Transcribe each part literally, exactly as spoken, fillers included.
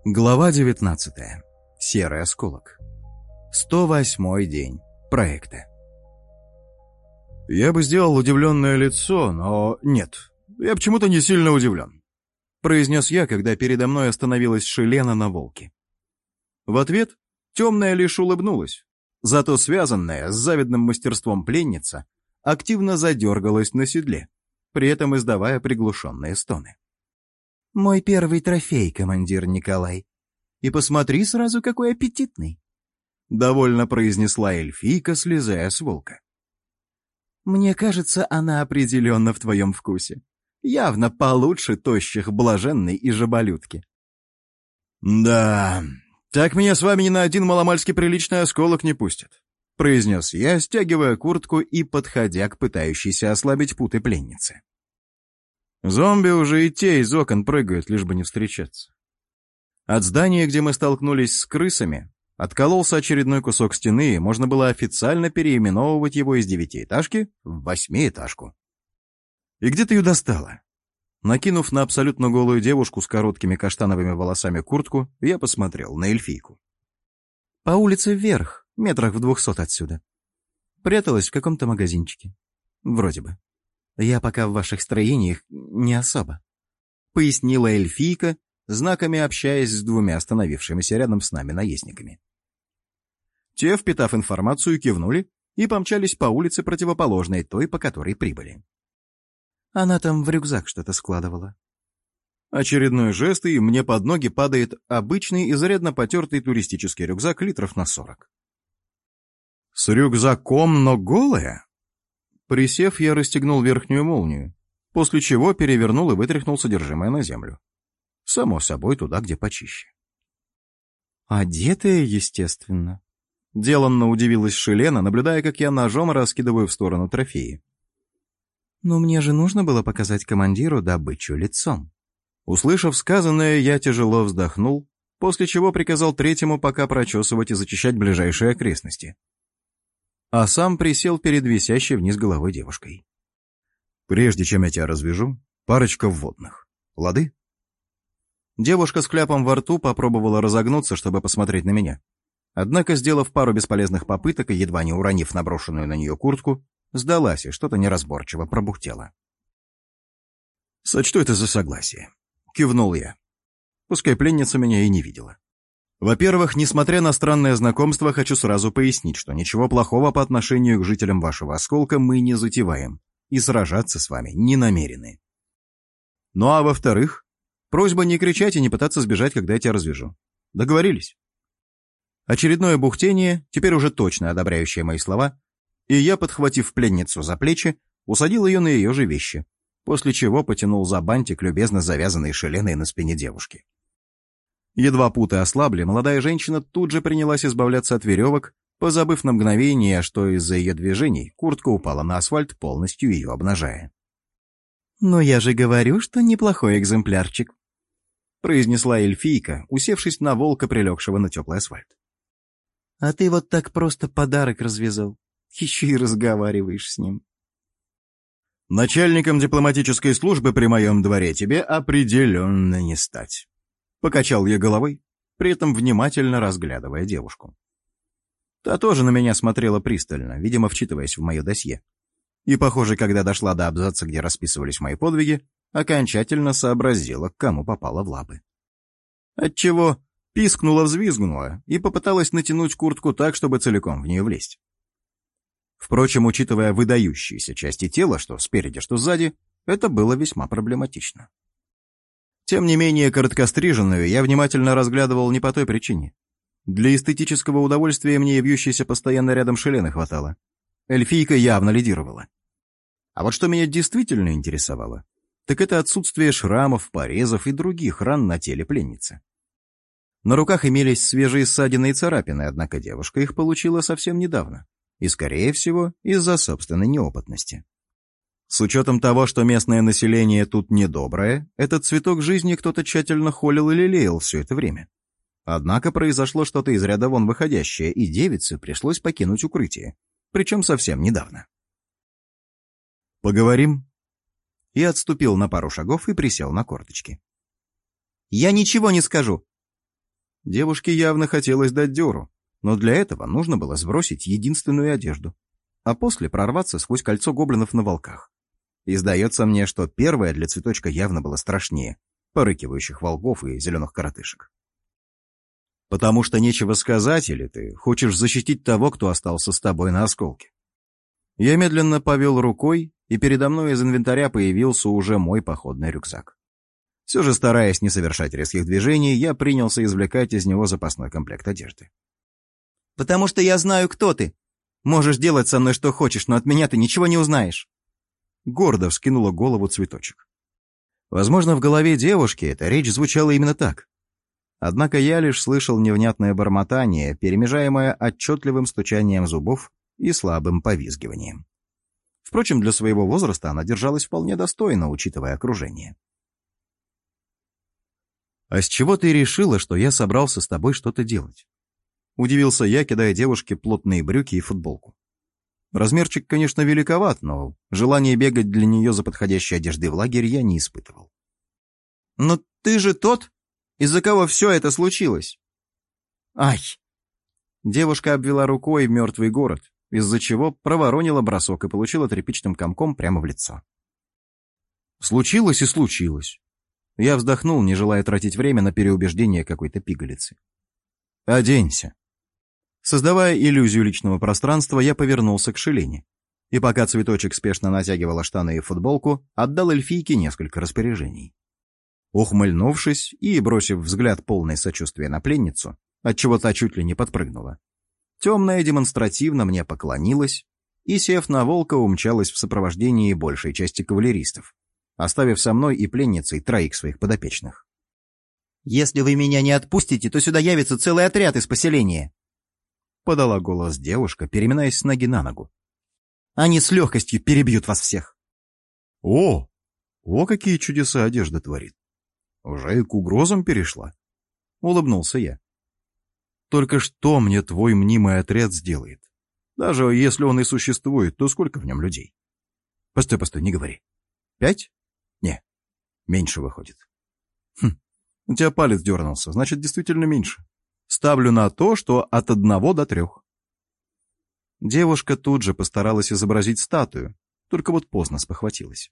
Глава девятнадцатая. Серый осколок. сто восьмой день проекта. Я бы сделал удивленное лицо, но нет, я почему-то не сильно удивлен, произнес я, когда передо мной остановилась Шелена на волке. В ответ темная лишь улыбнулась, зато связанная с завидным мастерством пленница активно задергалась на седле, при этом издавая приглушенные стоны. «Мой первый трофей, командир Николай. И посмотри сразу, какой аппетитный!» Довольно произнесла эльфийка, слезая с волка. «Мне кажется, она определенно в твоем вкусе. Явно получше тощих блаженной и жаболютки». «Да, так меня с вами ни на один маломальски приличный осколок не пустят», произнес я, стягивая куртку и подходя к пытающейся ослабить путы пленницы. Зомби уже и те из окон прыгают, лишь бы не встречаться. От здания, где мы столкнулись с крысами, откололся очередной кусок стены, и можно было официально переименовывать его из девятиэтажки в восьмиэтажку. «И где ты ее достала?» Накинув на абсолютно голую девушку с короткими каштановыми волосами куртку, я посмотрел на эльфийку. «По улице вверх, метрах в двухсот отсюда. Пряталась в каком-то магазинчике. Вроде бы. Я пока в ваших строениях не особо», — пояснила эльфийка, знаками общаясь с двумя остановившимися рядом с нами наездниками. Те, впитав информацию, кивнули и помчались по улице, противоположной той, по которой прибыли. Она там в рюкзак что-то складывала. Очередной жест, и мне под ноги падает обычный, изрядно потертый туристический рюкзак литров на сорок. «С рюкзаком, но голая?» Присев, я расстегнул верхнюю молнию, после чего перевернул и вытряхнул содержимое на землю. Само собой, туда, где почище. «Одетая, естественно», — деланно удивилась Шелена, наблюдая, как я ножом раскидываю в сторону трофеи. «Но мне же нужно было показать командиру добычу лицом». Услышав сказанное, я тяжело вздохнул, после чего приказал третьему пока прочесывать и зачищать ближайшие окрестности. А сам присел перед висящей вниз головой девушкой. «Прежде чем я тебя развяжу, парочка вводных. Лады?» Девушка с кляпом во рту попробовала разогнуться, чтобы посмотреть на меня. Однако, сделав пару бесполезных попыток и едва не уронив наброшенную на нее куртку, сдалась и что-то неразборчиво пробухтела. «Сочту это за согласие», — кивнул я. Пускай пленница меня и не видела. Во-первых, несмотря на странное знакомство, хочу сразу пояснить, что ничего плохого по отношению к жителям вашего осколка мы не затеваем и сражаться с вами не намерены. Ну а во-вторых, просьба не кричать и не пытаться сбежать, когда я тебя развяжу. Договорились?» Очередное бухтение, теперь уже точно одобряющее мои слова, и я, подхватив пленницу за плечи, усадил ее на ее же вещи, после чего потянул за бантик, любезно завязанный Шеленой на спине девушки. Едва путы ослабли, молодая женщина тут же принялась избавляться от веревок, позабыв на мгновение, что из-за ее движений куртка упала на асфальт, полностью ее обнажая. «Но я же говорю, что неплохой экземплярчик», — произнесла эльфийка, усевшись на волка, прилегшего на теплый асфальт. «А ты вот так просто подарок развязал, еще и разговариваешь с ним». «Начальником дипломатической службы при моем дворе тебе определенно не стать», — покачал я головой, при этом внимательно разглядывая девушку. Та тоже на меня смотрела пристально, видимо, вчитываясь в мое досье. И, похоже, когда дошла до абзаца, где расписывались мои подвиги, окончательно сообразила, к кому попала в лапы. Отчего пискнула-взвизгнула и попыталась натянуть куртку так, чтобы целиком в нее влезть. Впрочем, учитывая выдающиеся части тела, что спереди, что сзади, это было весьма проблематично. Тем не менее, короткостриженную я внимательно разглядывал не по той причине. Для эстетического удовольствия мне и вьющейся постоянно рядом Шелены хватало. Эльфийка явно лидировала. А вот что меня действительно интересовало, так это отсутствие шрамов, порезов и других ран на теле пленницы. На руках имелись свежие ссадины и царапины, однако девушка их получила совсем недавно, и, скорее всего, из-за собственной неопытности. С учетом того, что местное население тут недоброе, этот цветок жизни кто-то тщательно холил и лелеял все это время. Однако произошло что-то из ряда вон выходящее, и девице пришлось покинуть укрытие, причем совсем недавно. «Поговорим?» И отступил на пару шагов и присел на корточки. «Я ничего не скажу!» Девушке явно хотелось дать дёру, но для этого нужно было сбросить единственную одежду, а после прорваться сквозь кольцо гоблинов на волках. И сдается мне, что первое для цветочка явно было страшнее порыкивающих волков и зеленых коротышек. Потому что нечего сказать, или ты хочешь защитить того, кто остался с тобой на осколке? Я медленно повел рукой, и передо мной из инвентаря появился уже мой походный рюкзак. Все же, стараясь не совершать резких движений, я принялся извлекать из него запасной комплект одежды. «Потому что я знаю, кто ты. Можешь делать со мной что хочешь, но от меня ты ничего не узнаешь». Гордо вскинула голову цветочек. Возможно, в голове девушки эта речь звучала именно так. Однако я лишь слышал невнятное бормотание, перемежаемое отчетливым стучанием зубов и слабым повизгиванием. Впрочем, для своего возраста она держалась вполне достойно, учитывая окружение. «А с чего ты решила, что я собрался с тобой что-то делать?» Удивился я, кидая девушке плотные брюки и футболку. Размерчик, конечно, великоват, но желание бегать для нее за подходящей одеждой в лагерь я не испытывал. «Но ты же тот, из-за кого все это случилось?» «Ай!» Девушка обвела рукой мертвый город, из-за чего проворонила бросок и получила тряпичным комком прямо в лицо. «Случилось и случилось». Я вздохнул, не желая тратить время на переубеждение какой-то пигалицы. «Оденься». Создавая иллюзию личного пространства, я повернулся к Шелине. И пока цветочек спешно натягивала штаны и футболку, отдал эльфийке несколько распоряжений. Ухмыльнувшись и бросив взгляд полный сочувствия на пленницу, отчего та чуть ли не подпрыгнула, темная демонстративно мне поклонилась и, сев на волка, умчалась в сопровождении большей части кавалеристов, оставив со мной и пленницей троих своих подопечных. «Если вы меня не отпустите, то сюда явится целый отряд из поселения», — подала голос девушка, переминаясь с ноги на ногу. «Они с легкостью перебьют вас всех». «О, о, какие чудеса одежда творит! Уже и к угрозам перешла», — улыбнулся я. «Только что мне твой мнимый отряд сделает? Даже если он и существует, то сколько в нем людей? Постой, постой, не говори. Пять? Не, меньше выходит. Хм, у тебя палец дернулся, значит, действительно меньше. Ставлю на то, что от одного до трех». Девушка тут же постаралась изобразить статую, только вот поздно спохватилась.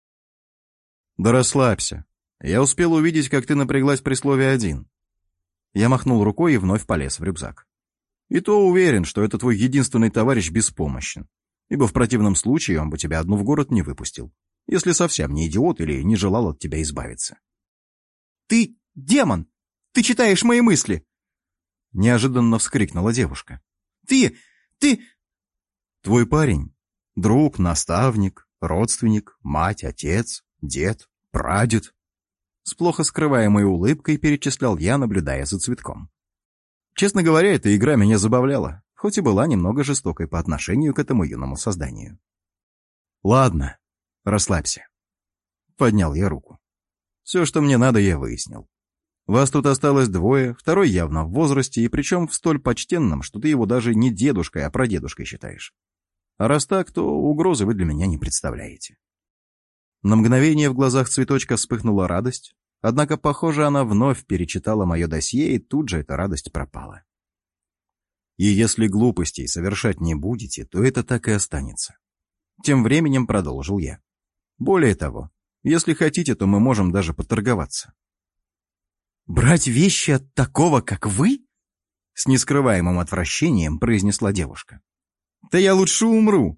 «Да расслабься. Я успел увидеть, как ты напряглась при слове «один». Я махнул рукой и вновь полез в рюкзак. И то уверен, что это твой единственный товарищ беспомощен, ибо в противном случае он бы тебя одну в город не выпустил, если совсем не идиот или не желал от тебя избавиться. «Ты демон! Ты читаешь мои мысли!» Неожиданно вскрикнула девушка. «Ты... ты...» «Твой парень — друг, наставник, родственник, мать, отец, дед, прадед». С плохо скрываемой улыбкой перечислял я, наблюдая за цветком. Честно говоря, эта игра меня забавляла, хоть и была немного жестокой по отношению к этому юному созданию. «Ладно, расслабься». Поднял я руку. «Все, что мне надо, я выяснил. Вас тут осталось двое, второй явно в возрасте, и причем в столь почтенном, что ты его даже не дедушкой, а прадедушкой считаешь. А раз так, то угрозы вы для меня не представляете». На мгновение в глазах цветочка вспыхнула радость, однако, похоже, она вновь перечитала мое досье, и тут же эта радость пропала. «И если глупостей совершать не будете, то это так и останется». Тем временем продолжил я. «Более того, если хотите, то мы можем даже поторговаться». «Брать вещи от такого, как вы?» С нескрываемым отвращением произнесла девушка. «Да я лучше умру».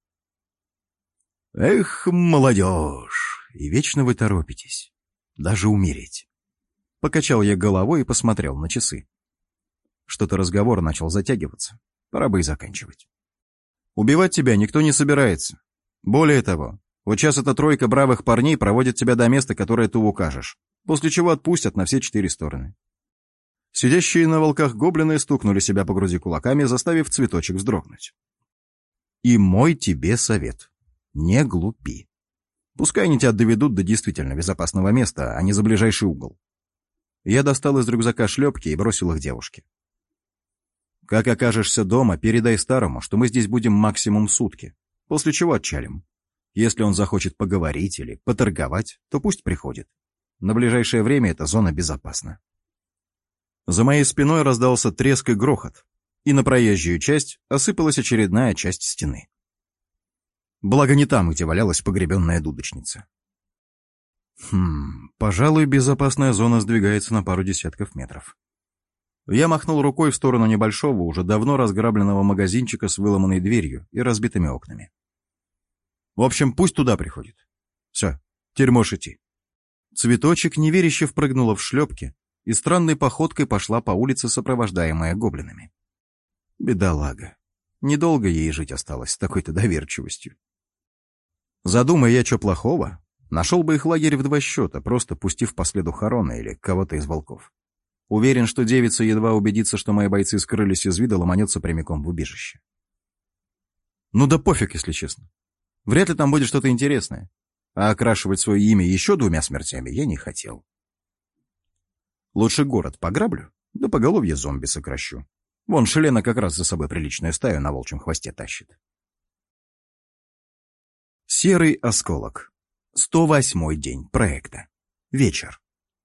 «Эх, молодежь, и вечно вы торопитесь. Даже умереть». Покачал я головой и посмотрел на часы. Что-то разговор начал затягиваться. Пора бы и заканчивать. «Убивать тебя никто не собирается. Более того, вот сейчас эта тройка бравых парней проводит тебя до места, которое ты укажешь, после чего отпустят на все четыре стороны». Сидящие на волках гоблины стукнули себя по груди кулаками, заставив цветочек вздрогнуть. «И мой тебе совет. Не глупи. Пускай они тебя доведут до действительно безопасного места, а не за ближайший угол». Я достал из рюкзака шлепки и бросил их девушке. «Как окажешься дома, передай старому, что мы здесь будем максимум сутки, после чего отчалим. Если он захочет поговорить или поторговать, то пусть приходит. На ближайшее время эта зона безопасна». За моей спиной раздался треск и грохот, и на проезжую часть осыпалась очередная часть стены. Благо не там, где валялась погребенная дудочница. Хм, пожалуй, безопасная зона сдвигается на пару десятков метров. Я махнул рукой в сторону небольшого, уже давно разграбленного магазинчика с выломанной дверью и разбитыми окнами. В общем, пусть туда приходит. Все, теперь можешь идти. Цветочек неверяще впрыгнула в шлепки и странной походкой пошла по улице, сопровождаемая гоблинами. Бедолага. Недолго ей жить осталось с такой-то доверчивостью. Задумай я что плохого, нашел бы их лагерь в два счета, просто пустив по следу Харона или кого-то из волков. Уверен, что девица едва убедится, что мои бойцы скрылись из вида, ломанется прямиком в убежище. Ну да пофиг, если честно. Вряд ли там будет что-то интересное. А окрашивать свое имя еще двумя смертями я не хотел. Лучше город пограблю, да поголовье зомби сокращу. Вон Шелена как раз за собой приличную стаю на волчьем хвосте тащит. Серый осколок. сто восьмой день проекта. Вечер.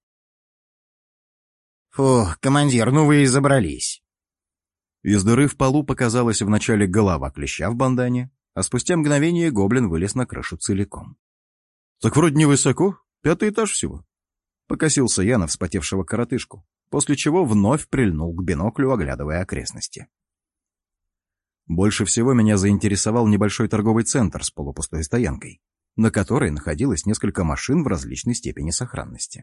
Фу, командир, ну вы и забрались. Из дыры в полу показалась вначале голова клеща в бандане, а спустя мгновение гоблин вылез на крышу целиком. Так вроде невысоко, пятый этаж всего. Покосился я на вспотевшего коротышку, после чего вновь прильнул к биноклю, оглядывая окрестности. Больше всего меня заинтересовал небольшой торговый центр с полупустой стоянкой, на которой находилось несколько машин в различной степени сохранности.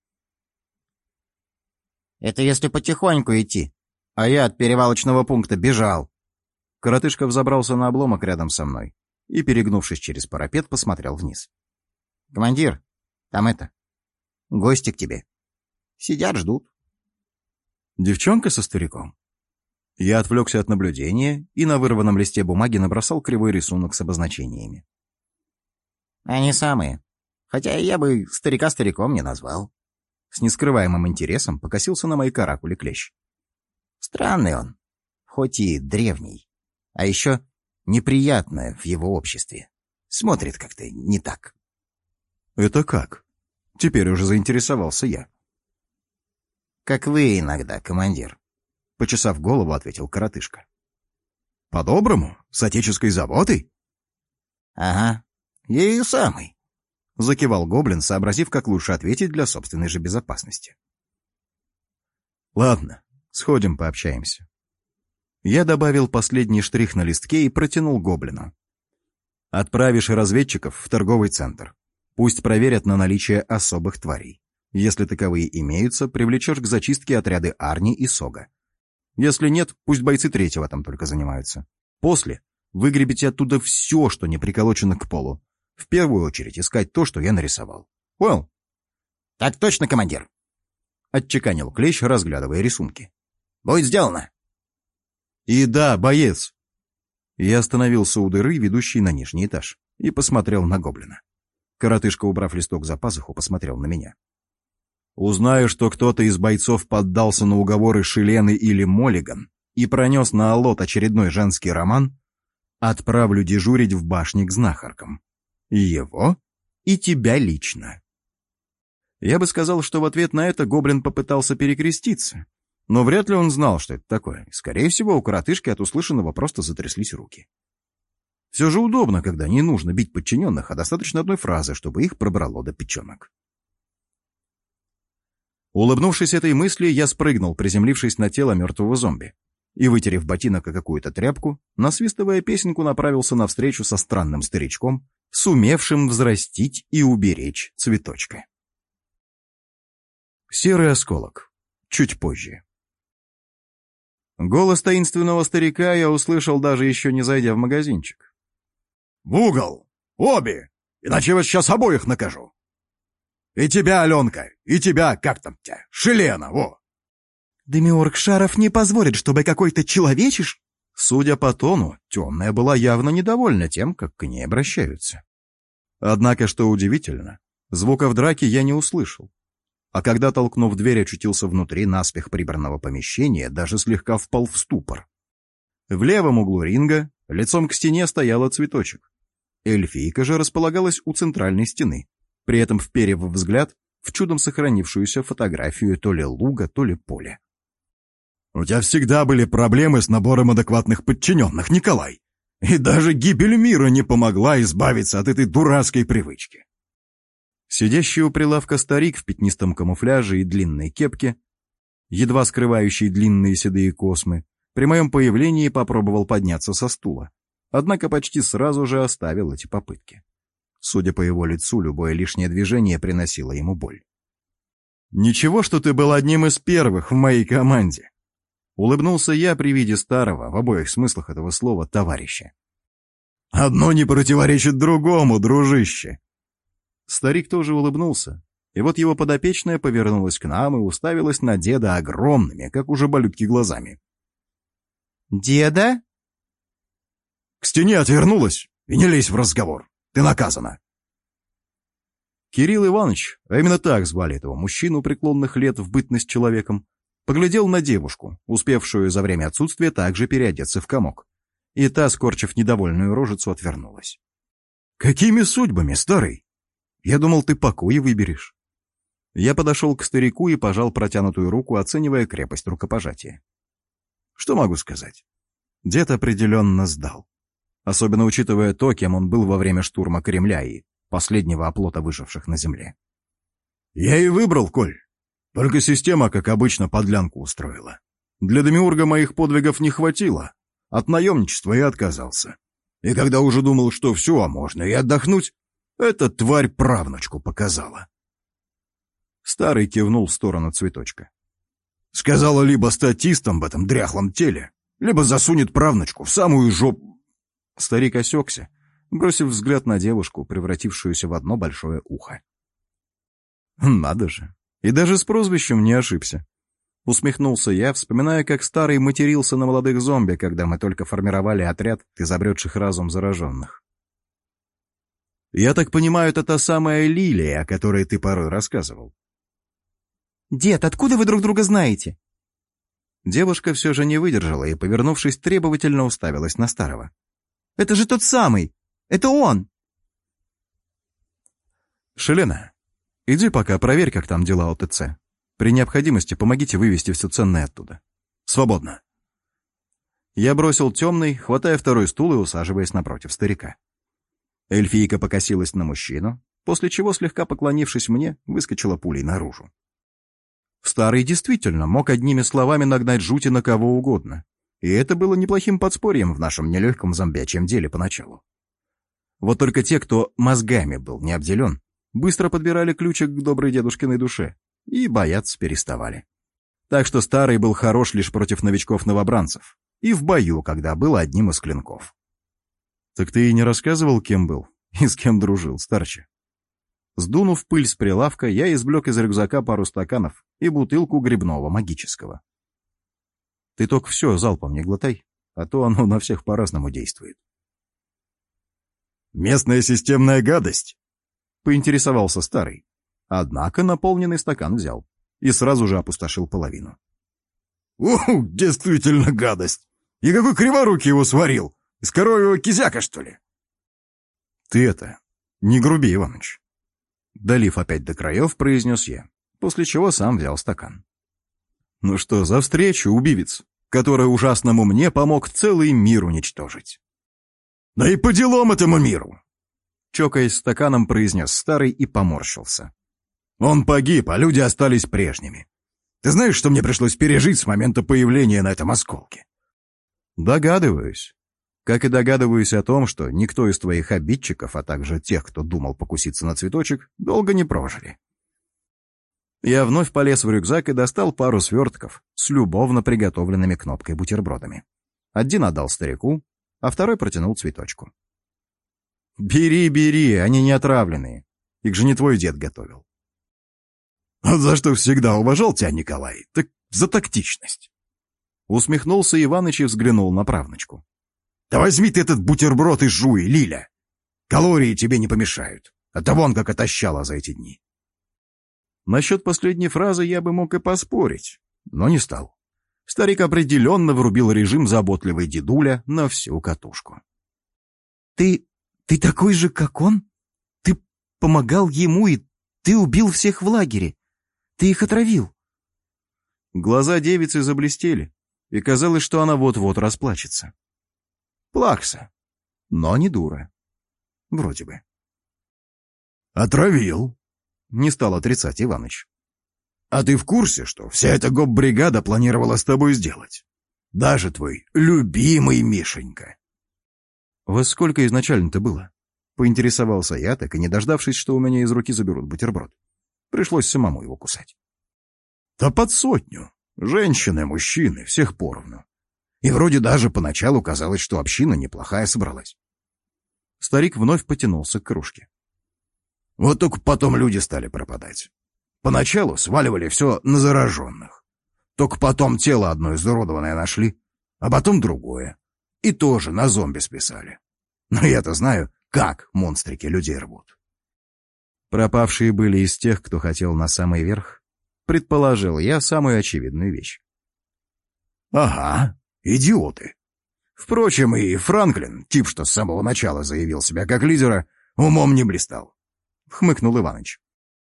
Это если потихоньку идти, а я от перевалочного пункта бежал. Коротышка взобрался на обломок рядом со мной и, перегнувшись через парапет, посмотрел вниз. Командир, там это, гости к тебе. Сидят, ждут. Девчонка со стариком? Я отвлекся от наблюдения и на вырванном листе бумаги набросал кривой рисунок с обозначениями. Они самые. Хотя я бы старика стариком не назвал. С нескрываемым интересом покосился на мои каракули клещ. Странный он, хоть и древний, а еще неприятное в его обществе. Смотрит как-то не так. Это как? Теперь уже заинтересовался я. Как вы иногда, командир. Почесав голову, ответил коротышка. По-доброму? С отеческой заботой? Ага, ею самый. Закивал гоблин, сообразив, как лучше ответить для собственной же безопасности. Ладно, сходим пообщаемся. Я добавил последний штрих на листке и протянул гоблину. Отправишь разведчиков в торговый центр. Пусть проверят на наличие особых тварей. Если таковые имеются, привлечешь к зачистке отряды Арни и Сога. Если нет, пусть бойцы третьего там только занимаются. После выгребите оттуда все, что не приколочено к полу. В первую очередь искать то, что я нарисовал. Понял? — Так точно, командир. — отчеканил клещ, разглядывая рисунки. — Будет сделано. — И да, боец. Я остановился у дыры, ведущей на нижний этаж, и посмотрел на гоблина. Коротышка, убрав листок за пазуху, посмотрел на меня. Узнаю, что кто-то из бойцов поддался на уговоры Шелены или Моллиган и пронес на Алот очередной женский роман, отправлю дежурить в башне к знахаркам. И его, и тебя лично. Я бы сказал, что в ответ на это гоблин попытался перекреститься, но вряд ли он знал, что это такое. Скорее всего, у коротышки от услышанного просто затряслись руки. Все же удобно, когда не нужно бить подчиненных, а достаточно одной фразы, чтобы их пробрало до печенок. Улыбнувшись этой мысли, я спрыгнул, приземлившись на тело мертвого зомби, и, вытерев ботинок о какую-то тряпку, насвистывая песенку, направился навстречу со странным старичком, сумевшим взрастить и уберечь цветочка. Серый осколок. Чуть позже. Голос таинственного старика я услышал, даже еще не зайдя в магазинчик. «В угол! Обе! Иначе я вас сейчас обоих накажу! И тебя, Аленка, и тебя, как там тебя, Шелена, во!» Демиург Шаров не позволит, чтобы какой-то человечиш... Судя по тону, темная была явно недовольна тем, как к ней обращаются. Однако, что удивительно, звуков драки я не услышал. А когда, толкнув дверь, очутился внутри наспех прибранного помещения, даже слегка впал в ступор. В левом углу ринга, лицом к стене, стояла цветочек. Эльфийка же располагалась у центральной стены, при этом вперев взгляд в чудом сохранившуюся фотографию то ли луга, то ли поля. У тебя всегда были проблемы с набором адекватных подчиненных, Николай. И даже гибель мира не помогла избавиться от этой дурацкой привычки. Сидящий у прилавка старик в пятнистом камуфляже и длинной кепке, едва скрывающий длинные седые космы, при моем появлении попробовал подняться со стула, однако почти сразу же оставил эти попытки. Судя по его лицу, любое лишнее движение приносило ему боль. «Ничего, что ты был одним из первых в моей команде!» Улыбнулся я при виде старого, в обоих смыслах этого слова, товарища. «Одно не противоречит другому, дружище!» Старик тоже улыбнулся, и вот его подопечная повернулась к нам и уставилась на деда огромными, как у жаболютки, глазами. «Деда?» «К стене отвернулась и не лезь в разговор. Ты наказана!» Кирилл Иванович, а именно так звали этого мужчину преклонных лет в бытность человеком, поглядел на девушку, успевшую за время отсутствия также переодеться в комок, и та, скорчив недовольную рожицу, отвернулась. «Какими судьбами, старый? Я думал, ты покоя выберешь». Я подошел к старику и пожал протянутую руку, оценивая крепость рукопожатия. Что могу сказать? Дед определенно сдал. Особенно учитывая то, кем он был во время штурма Кремля и последнего оплота выживших на земле. «Я и выбрал, Коль. Только система, как обычно, подлянку устроила. Для демиурга моих подвигов не хватило. От наемничества я отказался. И когда уже думал, что все, а можно и отдохнуть, эта тварь правнучку показала». Старый кивнул в сторону цветочка. «Сказала либо статистом в этом дряхлом теле, либо засунет правнучку в самую жопу». Старик осекся, бросив взгляд на девушку, превратившуюся в одно большое ухо. «Надо же, и даже с прозвищем не ошибся». Усмехнулся я, вспоминая, как старый матерился на молодых зомби, когда мы только формировали отряд из обретших разум зараженных. «Я так понимаю, это та самая Лилия, о которой ты порой рассказывал?» «Дед, откуда вы друг друга знаете?» Девушка все же не выдержала и, повернувшись, требовательно уставилась на старого. «Это же тот самый! Это он!» «Шелена, иди пока проверь, как там дела у ТЦ. При необходимости помогите вывести все ценное оттуда. Свободно». Я бросил темный, хватая второй стул и усаживаясь напротив старика. Эльфийка покосилась на мужчину, после чего, слегка поклонившись мне, выскочила пулей наружу. Старый действительно мог одними словами нагнать жути на кого угодно, и это было неплохим подспорьем в нашем нелегком зомбячьем деле поначалу. Вот только те, кто мозгами был не обделен, быстро подбирали ключик к доброй дедушкиной душе и бояться переставали. Так что старый был хорош лишь против новичков-новобранцев и в бою, когда был одним из клинков. «Так ты и не рассказывал, кем был и с кем дружил, старче?» Сдунув пыль с прилавка, я извлек из рюкзака пару стаканов и бутылку грибного магического. «Ты только все залпом не глотай, а то оно на всех по-разному действует». «Местная системная гадость?» — поинтересовался старый. Однако наполненный стакан взял и сразу же опустошил половину. «Уху, действительно гадость! И какой криворукий его сварил! Из коровьего кизяка, что ли?» «Ты это, не груби, Иваныч!» Долив опять до краев, произнес я, после чего сам взял стакан. «Ну что за встречу, убивец, который ужасному мне помог целый мир уничтожить?» «Да и по делам этому миру!» Чокаясь стаканом, произнес старый и поморщился. «Он погиб, а люди остались прежними. Ты знаешь, что мне пришлось пережить с момента появления на этом осколке?» «Догадываюсь. Как и догадываюсь о том, что никто из твоих обидчиков, а также тех, кто думал покуситься на цветочек, долго не прожили». Я вновь полез в рюкзак и достал пару свертков с любовно приготовленными кнопкой бутербродами. Один отдал старику, а второй протянул цветочку. «Бери, бери, они не отравленные. Их же не твой дед готовил». «Вот за что всегда уважал тебя, Николай, так за тактичность». Усмехнулся Иваныч и взглянул на правнучку. «Да возьми ты этот бутерброд и жуй, Лиля. Калории тебе не помешают. А то вон как отощала за эти дни». Насчет последней фразы я бы мог и поспорить, но не стал. Старик определенно врубил режим заботливой дедуля на всю катушку. «Ты... ты такой же, как он? Ты помогал ему, и ты убил всех в лагере. Ты их отравил». Глаза девицы заблестели, и казалось, что она вот-вот расплачется. Плакса, но не дура. Вроде бы. «Отравил», — не стал отрицать Иваныч. «А ты в курсе, что вся эта гоп-бригада планировала с тобой сделать? Даже твой любимый Мишенька». «Во сколько изначально-то было?» Поинтересовался я, так и не дождавшись, что у меня из руки заберут бутерброд. Пришлось самому его кусать. «Да под сотню. Женщины, мужчины, всех поровну. И вроде даже поначалу казалось, что община неплохая собралась». Старик вновь потянулся к кружке. «Вот только потом люди стали пропадать. Поначалу сваливали все на зараженных. Только потом тело одно изуродованное нашли, а потом другое. И тоже на зомби списали. Но я-то знаю, как монстрики людей рвут». Пропавшие были из тех, кто хотел на самый верх. Предположил я самую очевидную вещь. «Ага, идиоты. Впрочем, и Франклин, тип, что с самого начала заявил себя как лидера, умом не блистал», — хмыкнул Иваныч.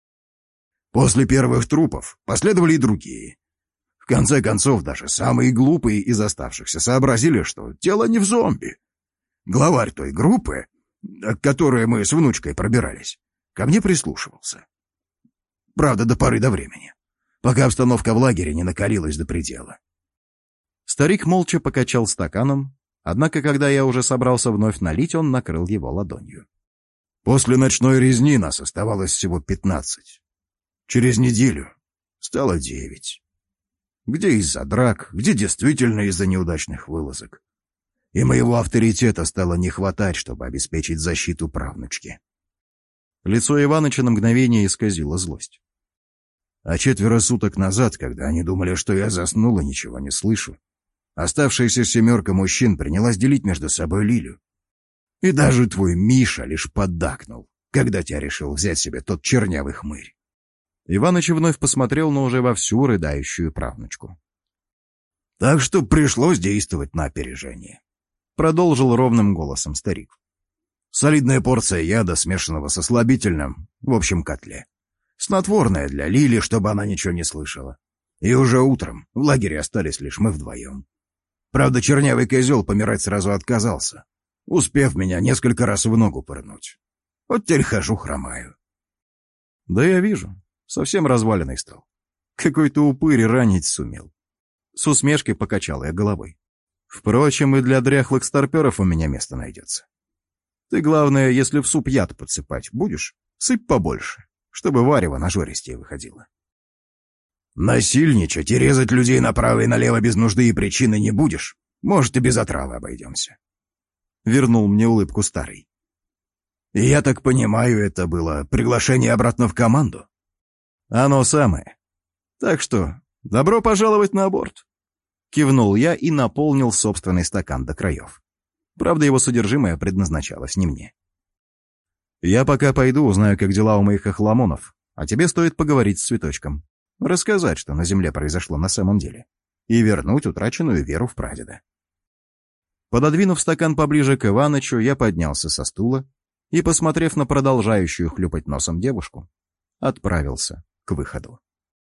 «После первых трупов последовали и другие. В конце концов, даже самые глупые из оставшихся сообразили, что дело не в зомби. Главарь той группы, к которой мы с внучкой пробирались, ко мне прислушивался. Правда, до поры до времени, пока обстановка в лагере не накалилась до предела». Старик молча покачал стаканом, однако, когда я уже собрался вновь налить, он накрыл его ладонью. «После ночной резни нас оставалось всего пятнадцать. Через неделю стало девять. Где из-за драк, где действительно из-за неудачных вылазок. И моего авторитета стало не хватать, чтобы обеспечить защиту правнучки». Лицо Иваныча на мгновение исказило злость. «А четверо суток назад, когда они думали, что я заснул и ничего не слышу, оставшаяся семерка мужчин принялась делить между собой Лилю. И даже твой Миша лишь поддакнул, когда тебя решил взять себе тот чернявый хмырь». Иваныч вновь посмотрел на уже вовсю рыдающую правнучку. «Так что пришлось действовать на опережение», — продолжил ровным голосом старик. «Солидная порция яда, смешанного со слабительным, в общем котле. Снотворное для Лили, чтобы она ничего не слышала. И уже утром в лагере остались лишь мы вдвоем. Правда, чернявый козел помирать сразу отказался, успев меня несколько раз в ногу пырнуть. Вот теперь хожу, хромаю». «Да я вижу. Совсем разваленный стал. Какой-то упырь ранить сумел». С усмешкой покачал я головой. «Впрочем, и для дряхлых старперов у меня место найдется. Ты, главное, если в суп яд подсыпать будешь, сыпь побольше, чтобы варево нажористее выходило». «Насильничать и резать людей направо и налево без нужды и причины не будешь. Может, и без отравы обойдемся», — вернул мне улыбку старый. «И я так понимаю, это было приглашение обратно в команду?» «Оно самое. Так что, добро пожаловать на борт». Кивнул я и наполнил собственный стакан до краев. Правда, его содержимое предназначалось не мне. «Я пока пойду, узнаю, как дела у моих охламонов, а тебе стоит поговорить с Цветочком, рассказать, что на земле произошло на самом деле, и вернуть утраченную веру в прадеда». Пододвинув стакан поближе к Иванычу, я поднялся со стула и, посмотрев на продолжающую хлюпать носом девушку, отправился к выходу.